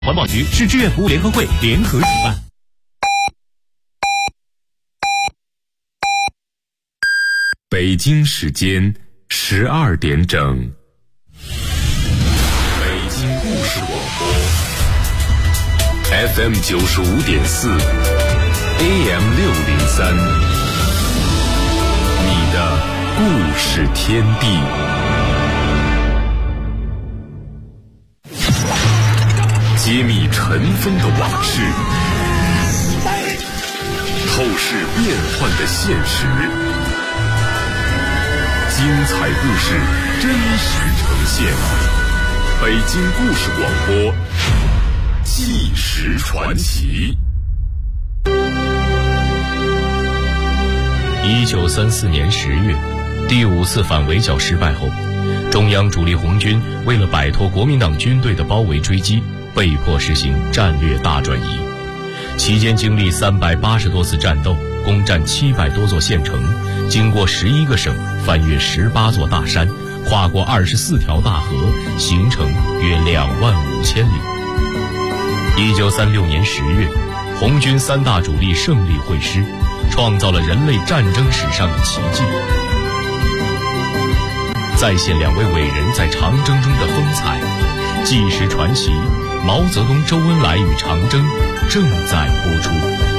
环保局市志愿服务联合会联合举办。 北京时间12点整，北京故事广播 FM 95.4 AM 603，你的故事天地。揭秘尘封的往事，透视变幻的现实，精彩故事真实呈现。北京故事广播，纪实传奇。 1934年10月，第5次反围剿失败后，中央主力红军为了摆脱国民党军队的包围追击，被迫实行战略大转移，期间经历380多次战斗，攻占700多座县城，经过11个省，翻越18座大山，跨过24条大河，行程约25000里。1936年10月，红军3大主力胜利会师，创造了人类战争史上的奇迹。再现2位伟人在长征中的风采，纪实传奇毛泽东、周恩来与长征正在播出。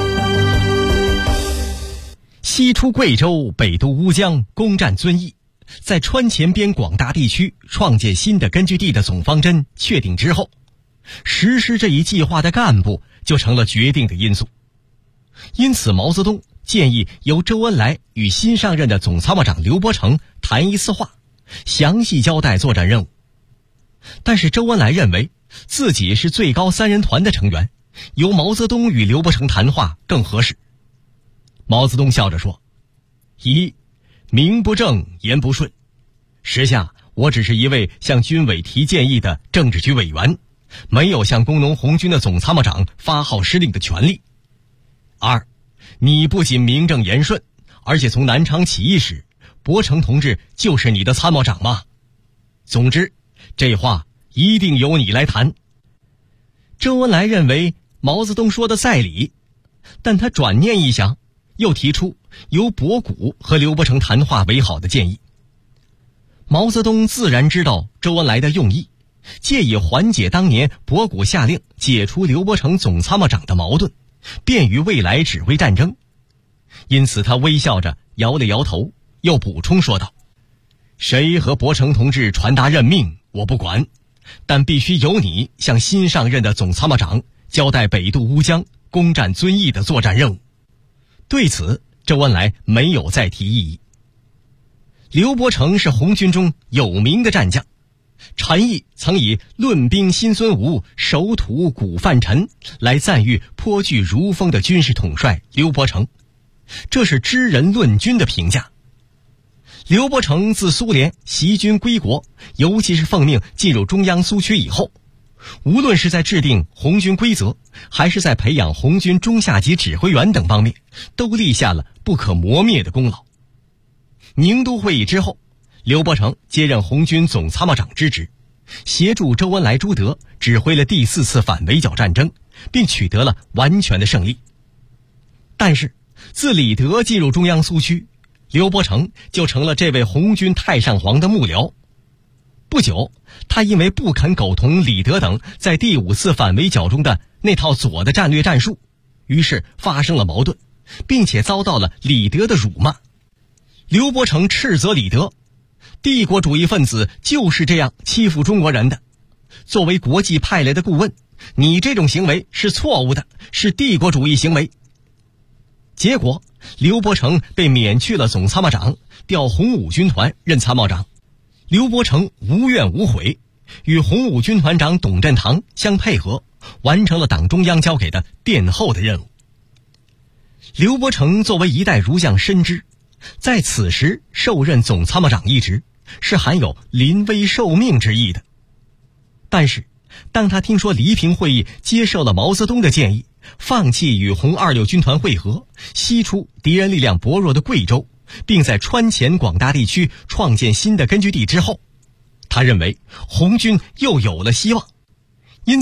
西出贵州，北渡乌江，攻占遵义，在川黔边广大地区创建新的根据地的总方针确定之后，实施这一计划的干部就成了决定的因素。因此，毛泽东建议由周恩来与新上任的总参谋长刘伯承谈一次话，详细交代作战任务。但是周恩来认为自己是最高3人团的成员，由毛泽东与刘伯承谈话更合适。毛泽东笑着说：一，名不正言不顺，时下我只是一位向军委提建议的政治局委员，没有向工农红军的总参谋长发号施令的权利。二，你不仅名正言顺，而且从南昌起义时，伯承同志就是你的参谋长吗？总之，这话一定由你来谈。周恩来认为毛泽东说的在理，但他转念一想，又提出由博古和刘伯承谈话为好的建议。毛泽东自然知道周恩来的用意，借以缓解当年博古下令解除刘伯承总参谋长的矛盾，便于未来指挥战争。因此他微笑着摇了摇头，又补充说道：谁和伯承同志传达任命我不管，但必须由你向新上任的总参谋长交代北渡乌江、攻占遵义的作战任务。对此，周恩来没有再提异议。刘伯承是红军中有名的战将，陈毅曾以论兵新孙吴，守土古范陈来赞誉颇具儒风的军事统帅刘伯承，这是知人论军的评价。刘伯承自苏联袭军归国，尤其是奉命进入中央苏区以后，无论是在制定红军规则，还是在培养红军中下级指挥员等方面，都立下了不可磨灭的功劳。宁都会议之后，刘伯承接任红军总参谋长之职，协助周恩来、朱德指挥了第4次反围剿战争，并取得了完全的胜利。但是自李德进入中央苏区，刘伯承就成了这位红军太上皇的幕僚。不久，他因为不肯苟同李德等在第5次反围剿中的那套左的战略战术，于是发生了矛盾，并且遭到了李德的辱骂。刘伯承斥责李德，帝国主义分子就是这样欺负中国人的，作为国际派来的顾问，你这种行为是错误的，是帝国主义行为。结果刘伯承被免去了总参谋长，调红五军团任参谋长。刘伯承无怨无悔，与红五军团长董振堂相配合，完成了党中央交给的殿后的任务。刘伯承作为一代儒将深知，在此时受任总参谋长一职是含有临危受命之意的。但是当他听说黎平会议接受了毛泽东的建议，放弃与红26军团会合，西出敌人力量薄弱的贵州，并在川黔广大地区创建新的根据地之后，他认为红军又有了希望，因此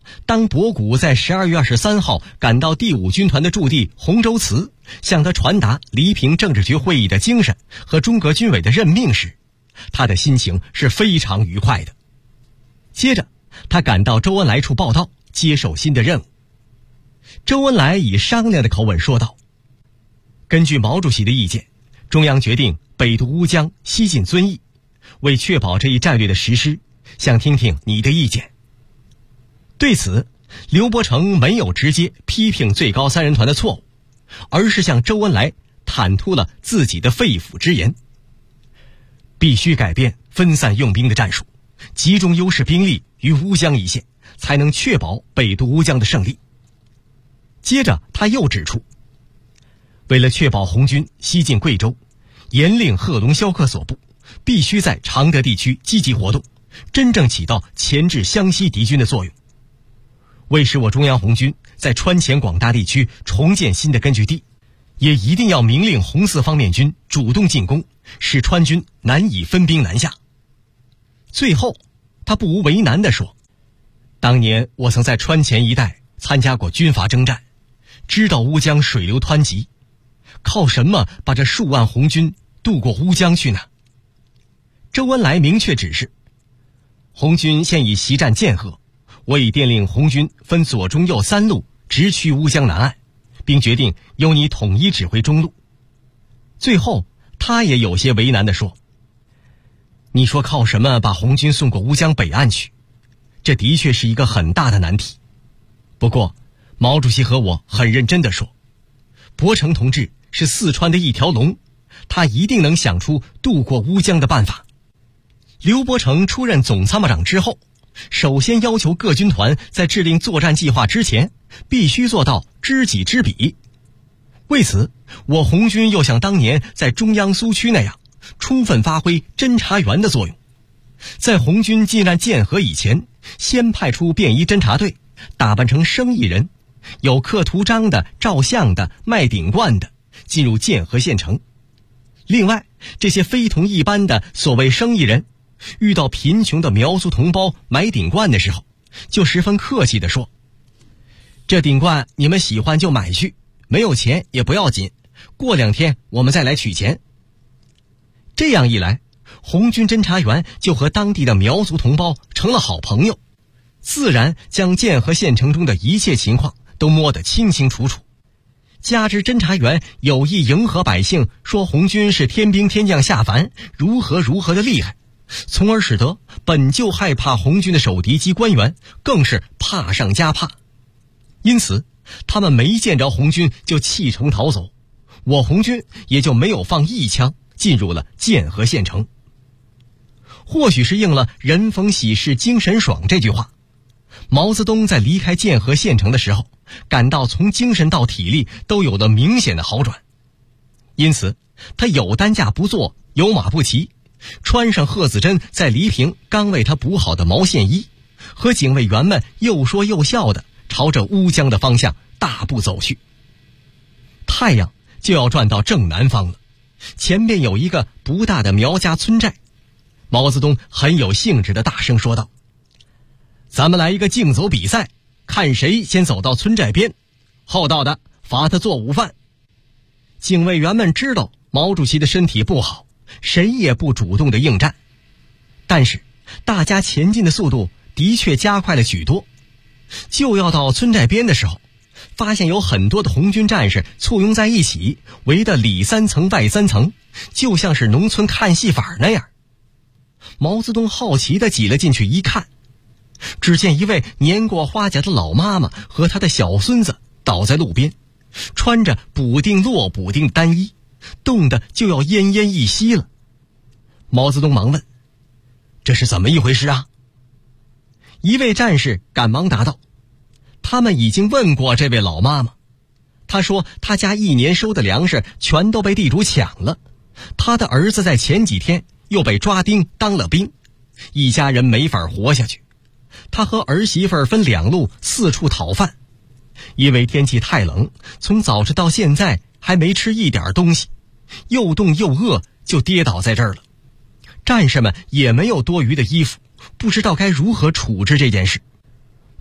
当博古在12月23号赶到第5军团的驻地洪州祠，向他传达黎平政治局会议的精神和中革军委的任命时，他的心情是非常愉快的。接着他赶到周恩来处报到，接受新的任务。周恩来以商量的口吻说道：根据毛主席的意见，中央决定北渡乌江，西进遵义，为确保这一战略的实施，想听听你的意见。对此，刘伯承没有直接批评最高3人团的错误，而是向周恩来坦吐了自己的肺腑之言：必须改变分散用兵的战术，集中优势兵力于乌江一线，才能确保北渡乌江的胜利。接着他又指出，为了确保红军西进贵州，严令贺龙萧克所部必须在常德地区积极活动，真正起到钳制湘西敌军的作用。为使我中央红军在川黔广大地区重建新的根据地，也一定要明令红四方面军主动进攻，使川军难以分兵南下。最后他不无为难地说，当年我曾在川黔一带参加过军阀征战，知道乌江水流湍急，靠什么把这数万红军渡过乌江去呢？周恩来明确指示，红军现已袭占建河，我已电令红军分左中右3路直驱乌江南岸，并决定由你统一指挥中路。最后他也有些为难地说，你说靠什么把红军送过乌江北岸去？这的确是一个很大的难题。不过毛主席和我很认真地说，伯承同志是四川的一条龙，他一定能想出渡过乌江的办法。刘伯承出任总参谋长之后，首先要求各军团在制定作战计划之前，必须做到知己知彼。为此，我红军又像当年在中央苏区那样，充分发挥侦察员的作用。在红军进占建河以前，先派出便衣侦察队，打扮成生意人，有刻图章的、照相的、卖顶罐的，进入建河县城。另外，这些非同一般的所谓生意人，遇到贫穷的苗族同胞买顶罐的时候，就十分客气地说，这顶罐你们喜欢就买去，没有钱也不要紧，过2天我们再来取钱。这样一来，红军侦察员就和当地的苗族同胞成了好朋友，自然将建河县城中的一切情况都摸得清清楚楚。加之侦察员有意迎合百姓，说红军是天兵天将下凡，如何的厉害，从而使得本就害怕红军的守敌机官员更是怕上加怕。因此他们没见着红军就弃城逃走，我红军也就没有放一枪进入了建河县城。或许是应了人逢喜事精神爽这句话，毛泽东在离开建河县城的时候，感到从精神到体力都有了明显的好转。因此他有担架不坐，有马不骑，穿上贺子珍在黎平刚为他补好的毛线衣，和警卫员们又说又笑的朝着乌江的方向大步走去。太阳就要转到正南方了，前边有一个不大的苗家村寨。毛泽东很有兴致地大声说道，咱们来一个竞走比赛，看谁先走到村寨边，后到的罚他做午饭。警卫员们知道毛主席的身体不好，谁也不主动地应战，但是大家前进的速度的确加快了许多。就要到村寨边的时候，发现有很多的红军战士簇拥在一起，围得里3层外3层，就像是农村看戏法那样。毛泽东好奇地挤了进去一看，只见一位年过花甲的老妈妈和她的小孙子倒在路边，穿着补丁落补丁的单衣，冻得就要奄奄一息了。毛泽东忙问，这是怎么一回事啊？一位战士赶忙答道，他们已经问过这位老妈妈，她说她家1年收的粮食全都被地主抢了，她的儿子在前几天又被抓丁当了兵，一家人没法活下去。他和儿媳妇分2路四处讨饭，因为天气太冷，从早晨到现在还没吃一点东西，又冻又饿，就跌倒在这儿了。战士们也没有多余的衣服，不知道该如何处置这件事。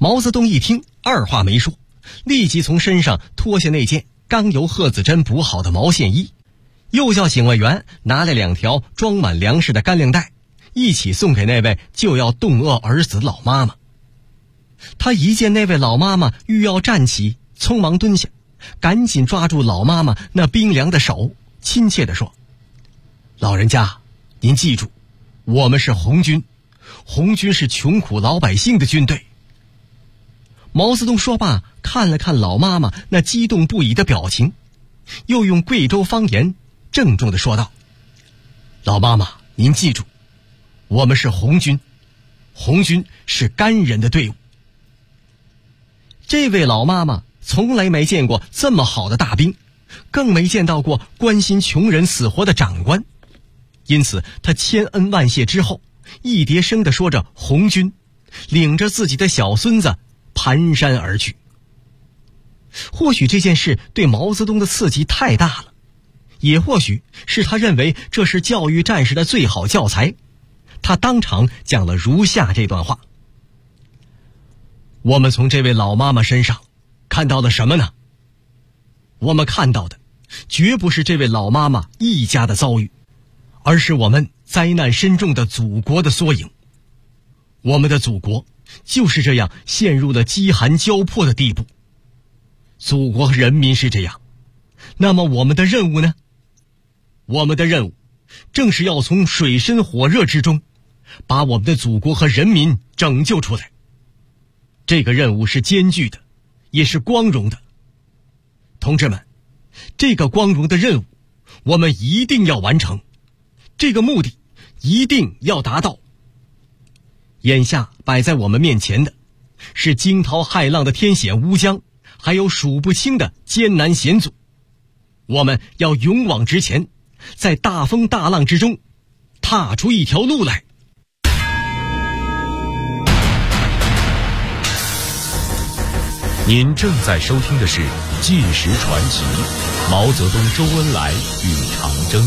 毛泽东一听，二话没说，立即从身上脱下那件刚由贺子珍补好的毛线衣，又叫警卫员拿来2条装满粮食的干粮袋，一起送给那位就要冻饿而死的老妈妈。他一见那位老妈妈欲要站起，匆忙蹲下，赶紧抓住老妈妈那冰凉的手，亲切地说：老人家，您记住，我们是红军，红军是穷苦老百姓的军队。毛泽东说罢，看了看老妈妈那激动不已的表情，又用贵州方言郑重地说道：老妈妈，您记住，我们是红军，红军是干人的队伍。这位老妈妈从来没见过这么好的大兵，更没见到过关心穷人死活的长官，因此她千恩万谢之后，一叠声地说着红军，领着自己的小孙子蹒跚而去。或许这件事对毛泽东的刺激太大了，也或许是他认为这是教育战士的最好教材，他当场讲了如下这段话：我们从这位老妈妈身上看到了什么呢？我们看到的绝不是这位老妈妈一家的遭遇，而是我们灾难深重的祖国的缩影。我们的祖国就是这样陷入了饥寒交迫的地步。祖国和人民是这样，那么我们的任务呢？我们的任务正是要从水深火热之中把我们的祖国和人民拯救出来。这个任务是艰巨的，也是光荣的。同志们，这个光荣的任务我们一定要完成，这个目的一定要达到。眼下摆在我们面前的是惊涛骇浪的天险乌江，还有数不清的艰难险阻。我们要勇往直前，在大风大浪之中踏出一条路来。 您正在收听的是《纪实传奇》，毛泽东、周恩来与长征。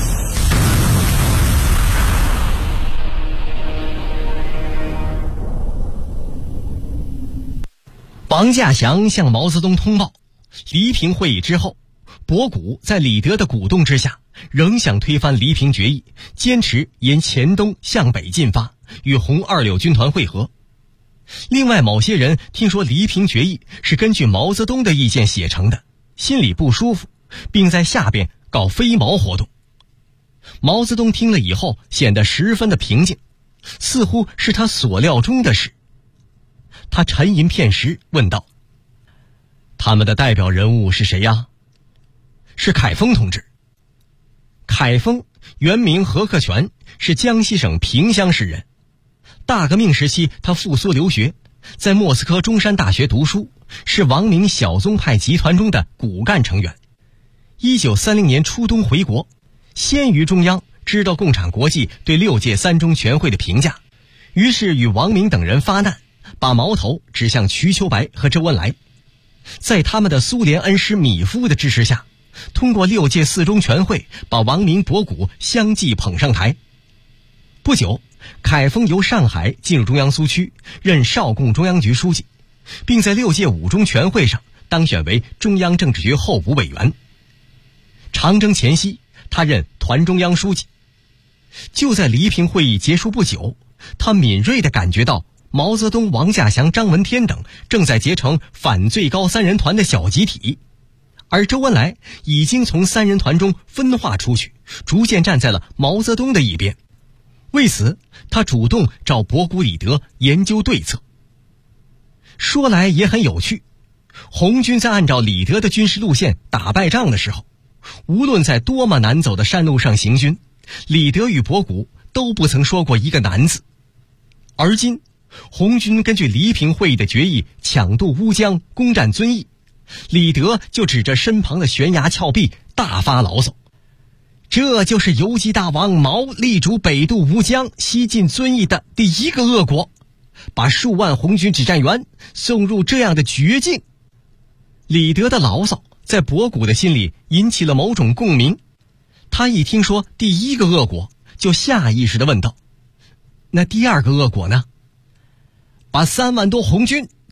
王稼祥向毛泽东通报，黎平会议之后，博古在李德的鼓动之下，仍想推翻黎平决议，坚持沿黔东向北进发，与红26军团会合。另外某些人听说黎平决议是根据毛泽东的意见写成的，心里不舒服，并在下边搞飞毛活动。毛泽东听了以后显得十分的平静，似乎是他所料中的事。他沉吟片时问道：他们的代表人物是谁呀？是凯丰同志。凯丰原名何克全，是江西省萍乡市人。大革命时期他赴苏留学，在莫斯科中山大学读书，是王明小宗派集团中的骨干成员。1930年初冬回国，先于中央知道共产国际对6届3中全会的评价，于是与王明等人发难，把矛头指向瞿秋白和周恩来。在他们的苏联恩师米夫的支持下，通过6届4中全会把王明、博古相继捧上台。不久，凯丰由上海进入中央苏区，任少共中央局书记，并在6届5中全会上当选为中央政治局候补委员。长征前夕，他任团中央书记。就在黎平会议结束不久，他敏锐地感觉到毛泽东、王稼祥、张闻天等正在结成反最高3人团的小集体，而周恩来已经从3人团中分化出去，逐渐站在了毛泽东的一边。为此，他主动找博古、李德研究对策。说来也很有趣，红军在按照李德的军事路线打败仗的时候，无论在多么难走的山路上行军，李德与博古都不曾说过一个难字。而今红军根据黎平会议的决议抢渡乌江，攻占遵义，李德就指着身旁的悬崖峭壁大发牢骚：这就是游击大王毛力主北渡乌江、西进遵义的第一个恶果，把数万红军指战员送入这样的绝境。李德的牢骚在博古的心里引起了某种共鸣，他一听说第一个恶果，就下意识地问道：那第二个恶果呢？把3万多红军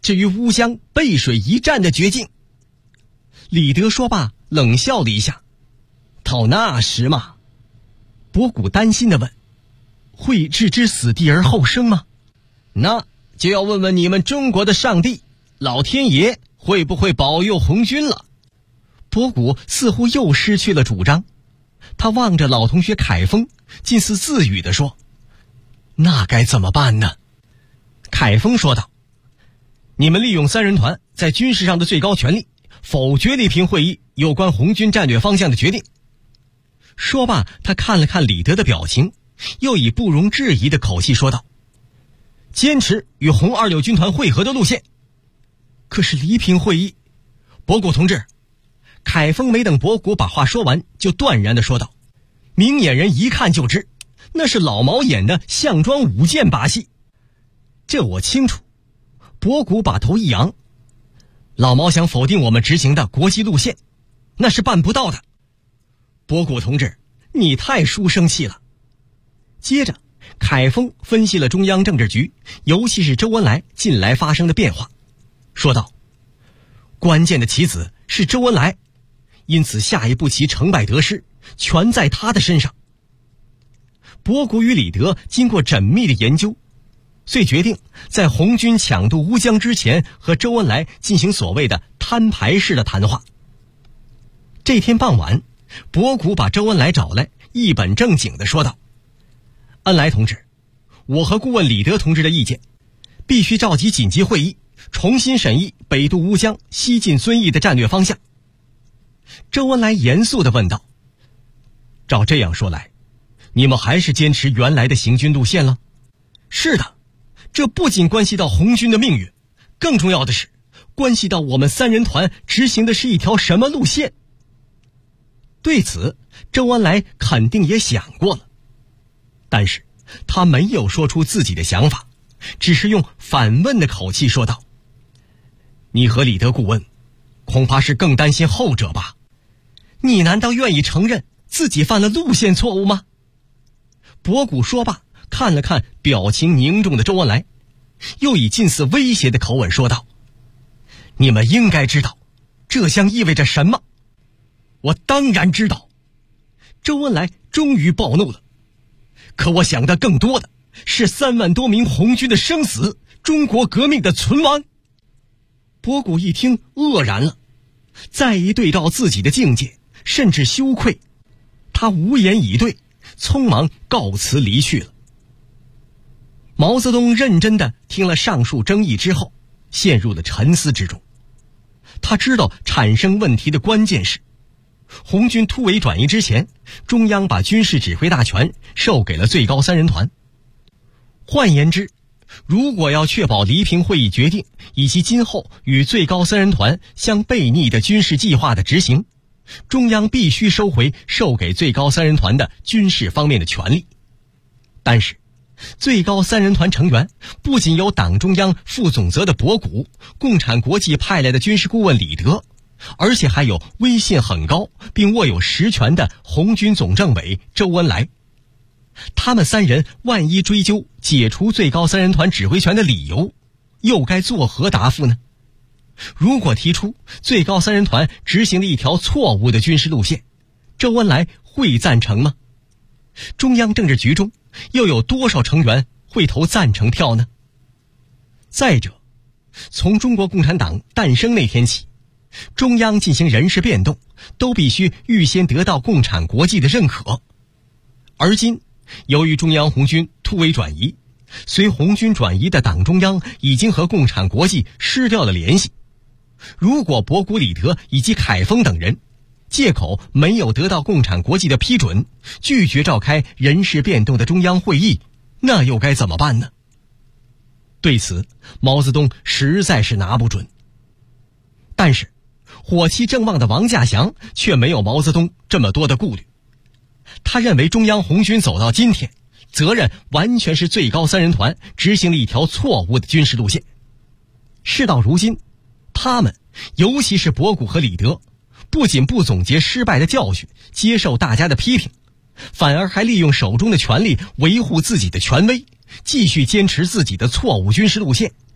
至于乌江背水一战的绝境。李德说罢，冷笑了一下。到那时嘛，博古担心地问，会置之死地而后生吗？那就要问问你们中国的上帝，老天爷会不会保佑红军了？博古似乎又失去了主张，他望着老同学凯峰，近似自语地说，那该怎么办呢？凯峰说道，你们利用三人团在军事上的最高权力，否决礼平会议有关红军战略方向的决定。说罢，他看了看李德的表情，又以不容置疑的口气说道，坚持与红26军团会合的路线。可是礼平会议，博古同志，凯峰没等博古把话说完，就断然地说道，明眼人一看就知，那是老毛演的项庄舞剑把戏。这我清楚。博古把头一扬，老毛想否定我们执行的国际路线，那是办不到的。博古同志，你太书生气了。接着，凯峰分析了中央政治局，尤其是周恩来近来发生的变化，说道，关键的棋子是周恩来，因此下一步棋成败得失全在他的身上。博古与李德经过缜密的研究，遂决定在红军抢渡乌江之前和周恩来进行所谓的摊牌式的谈话。这天傍晚，博古把周恩来找来，一本正经地说道，恩来同志，我和顾问李德同志的意见，必须召集紧急会议，重新审议北渡乌江、西进遵义的战略方向。周恩来严肃地问道，照这样说来，你们还是坚持原来的行军路线了？是的，这不仅关系到红军的命运，更重要的是关系到我们三人团执行的是一条什么路线。对此，周恩来肯定也想过了，但是他没有说出自己的想法，只是用反问的口气说道，你和李德顾问恐怕是更担心后者吧？你难道愿意承认自己犯了路线错误吗？博古说罢，看了看表情凝重的周恩来，又以近似威胁的口吻说道，你们应该知道这将意味着什么。我当然知道。周恩来终于暴怒了，可我想的更多的是3万多名红军的生死，中国革命的存亡。博古一听愕然了，再一对照自己的境界，甚至羞愧，他无言以对，匆忙告辞离去了。毛泽东认真地听了上述争议之后，陷入了沉思之中。他知道产生问题的关键是，红军突围转移之前，中央把军事指挥大权授给了最高三人团。换言之，如果要确保礼平会议决定以及今后与最高三人团相背逆的军事计划的执行，中央必须收回授给最高三人团的军事方面的权利。但是最高三人团成员不仅有党中央副总责的博古，共产国际派来的军事顾问李德，而且还有威信很高并握有实权的红军总政委周恩来。他们3人万一追究解除最高三人团指挥权的理由，又该作何答复呢？如果提出最高三人团执行了一条错误的军事路线，周恩来会赞成吗？中央政治局中又有多少成员会投赞成票呢？再者，从中国共产党诞生那天起，中央进行人事变动都必须预先得到共产国际的认可。而今由于中央红军突围转移，随红军转移的党中央已经和共产国际失掉了联系。如果博古、李德以及凯丰等人借口没有得到共产国际的批准，拒绝召开人事变动的中央会议，那又该怎么办呢？对此，毛泽东实在是拿不准。但是火气正旺的王稼祥却没有毛泽东这么多的顾虑。他认为中央红军走到今天，责任完全是最高三人团执行了一条错误的军事路线。事到如今，他们尤其是博古和李德，不仅不总结失败的教训，接受大家的批评，反而还利用手中的权力维护自己的权威，继续坚持自己的错误军事路线，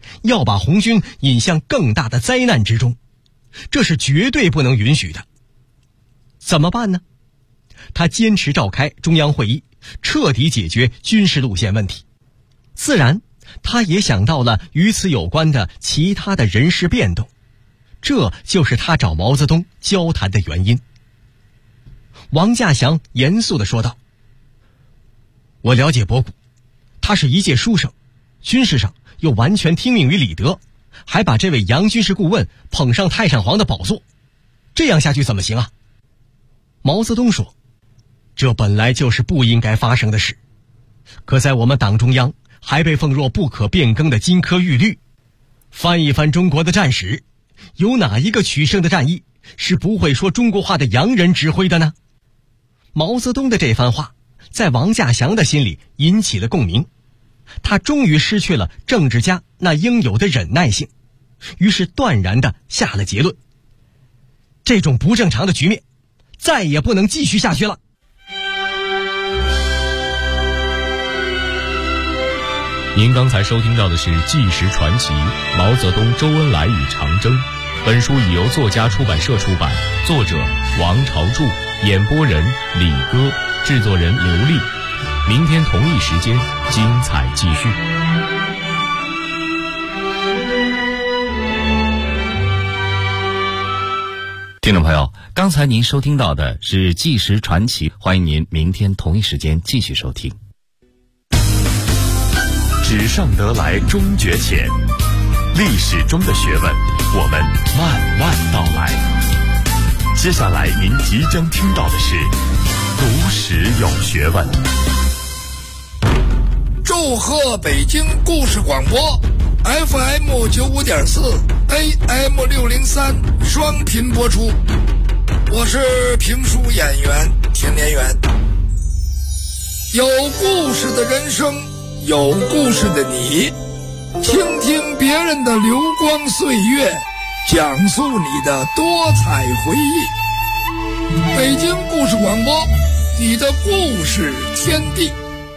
要把红军引向更大的灾难之中，这是绝对不能允许的。怎么办呢？他坚持召开中央会议，彻底解决军事路线问题。自然，他也想到了与此有关的其他的人事变动，这就是他找毛泽东交谈的原因。王稼祥严肃地说道：我了解博古，他是一介书生，军事上又完全听命于李德，还把这位杨军事顾问捧上太上皇的宝座，这样下去怎么行啊？毛泽东说，这本来就是不应该发生的事，可在我们党中央还被奉若不可变更的金科玉律。翻一翻中国的战史，有哪一个取胜的战役是不会说中国话的洋人指挥的呢？毛泽东的这番话在王稼祥的心里引起了共鸣，他终于失去了政治家那应有的忍耐性，于是断然地下了结论：这种不正常的局面再也不能继续下去了。 您刚才收听到的是《纪实传奇：毛泽东、周恩来与长征》。本书已由作家出版社出版，作者王朝柱，演播人李歌，制作人刘丽。明天同一时间，精彩继续。 听众朋友，刚才您收听到的是《纪实传奇》，欢迎您明天同一时间继续收听。 纸上得来终觉浅，历史中的学问，我们慢慢道来。接下来您即将听到的是读史有学问。 祝贺北京故事广播 FM 95.4 AM 603双频播出，我是评书演员田连元。有故事的人生，有故事的你，倾听别人的流光岁月，讲述你的多彩回忆。北京故事广播，你的故事天地。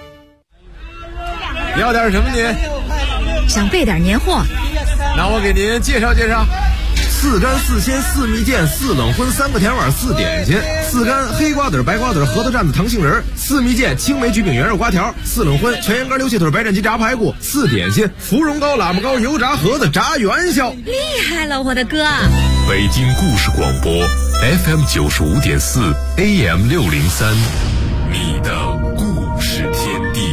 要点什么您？ 想备点年货。 那我给您介绍介绍。4干4鲜4蜜饯4冷荤3个甜碗4点心，4干黑瓜子白瓜子核桃蘸子糖杏仁，4蜜饯青梅橘饼圆肉瓜条，4冷荤全羊肝溜蟹腿白斩鸡炸排骨，4点心芙蓉糕喇嘛糕油炸盒子炸元宵。 厉害了，我的哥！ 北京故事广播 FM 95.4 AM 603，你的故事天地。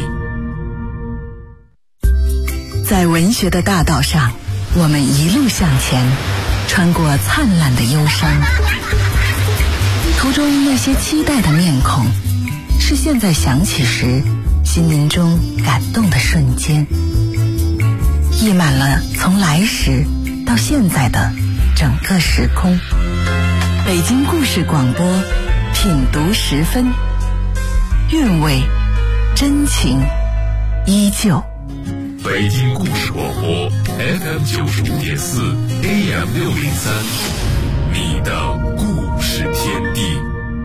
在文学的大道上，我们一路向前，穿过灿烂的忧伤，途中那些期待的面孔，是现在想起时心灵中感动的瞬间，溢满了从来时到现在的整个时空。北京故事广播，品读10分，韵味真情依旧。 北京故事广播 FM 95.4 AM 603，你的故事天地。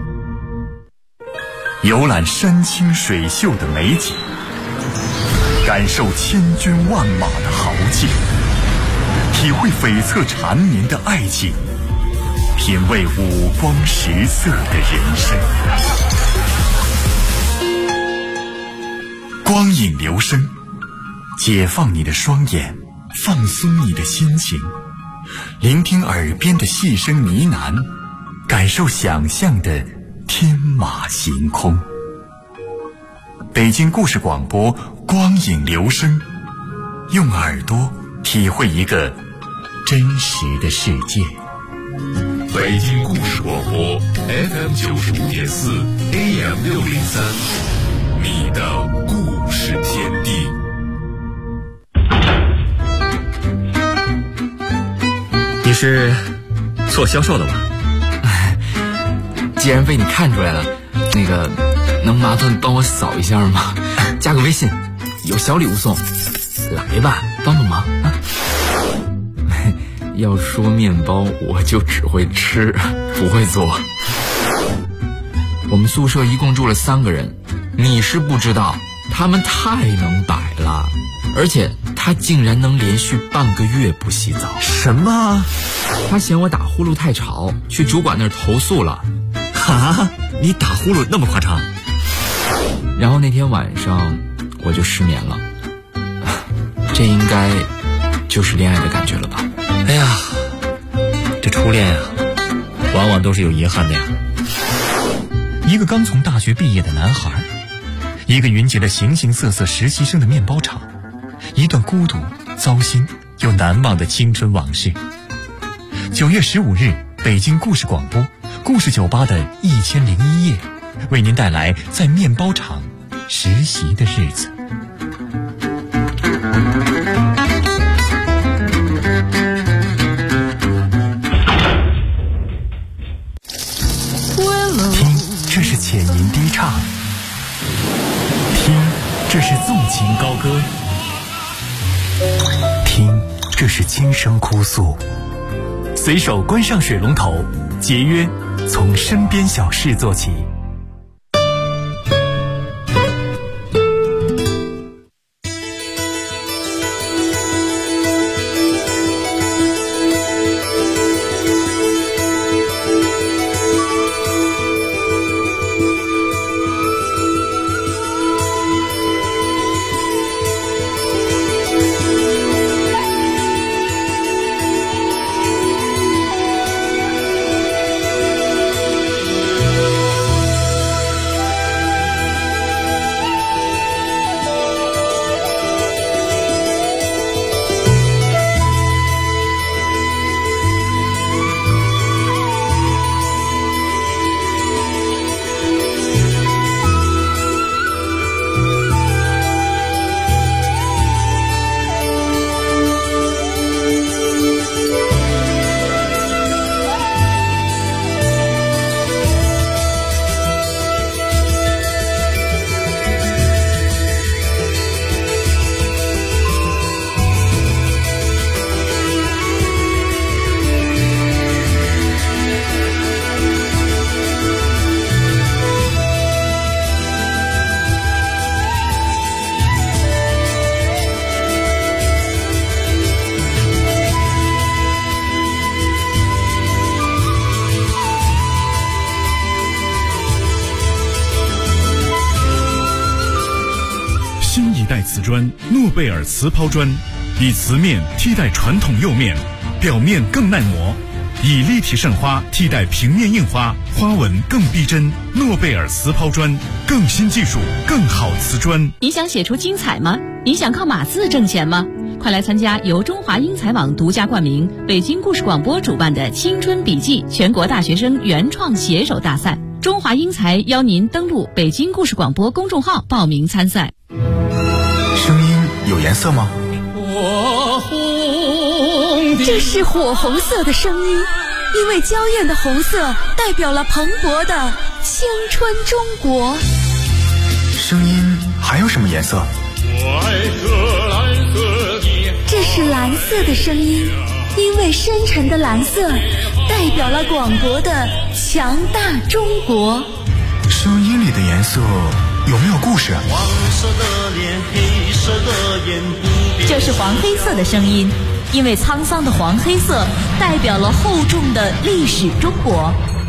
游览山清水秀的美景，感受千军万马的豪劲，体会悱恻缠绵的爱情，品味五光十色的人生。光影流声，解放你的双眼，放松你的心情，聆听耳边的细声呢喃，感受想象的天马行空。北京故事广播，光影流声，用耳朵体会一个真实的世界。北京故事广播 FM 95.4 AM 603，你的故事天地。 你是做销售的吧？ 既然被你看出来了，能麻烦帮我扫一下吗？加个微信，有小礼物送，来吧，帮帮忙啊！要说面包，我就只会吃，不会做。我们宿舍一共住了3个人，你是不知道，他们太能摆了，而且他竟然能连续半个月不洗澡。 什么？ 他嫌我打呼噜太吵，去主管那儿投诉了。 哈，你打呼噜那么夸张？ 然后那天晚上我就失眠了。这应该就是恋爱的感觉了吧？ 哎呀，这初恋呀，往往都是有遗憾的呀。 一个刚从大学毕业的男孩，一个云集了形形色色实习生的面包厂，一段孤独、糟心又难忘的青春往事。9月15日，北京故事广播故事酒吧的1001夜，为您带来在面包厂实习的日子。听，这是浅吟低唱；听，这是纵情高歌；听，这是轻声哭诉。随手关上水龙头，节约从身边小事做起。 瓷砖诺贝尔瓷抛砖，以瓷面替代传统釉面，表面更耐磨，以立体渗花替代平面印花，花纹更逼真。诺贝尔瓷抛砖，更新技术，更好瓷砖。 你想写出精彩吗？你想靠码字挣钱吗？快来参加由中华英才网独家冠名、北京故事广播主办的青春笔记全国大学生原创写手大赛。中华英才邀您登录北京故事广播公众号报名参赛。 声音有颜色吗？ 这是火红色的声音，因为娇艳的红色代表了蓬勃的青春中国。 声音还有什么颜色？ 这是蓝色的声音，因为深沉的蓝色代表了广博的强大中国。 声音里的颜色有没有故事？ 黄色的脸，黑色的眼， 这是黄黑色的声音，因为沧桑的黄黑色代表了厚重的历史中国。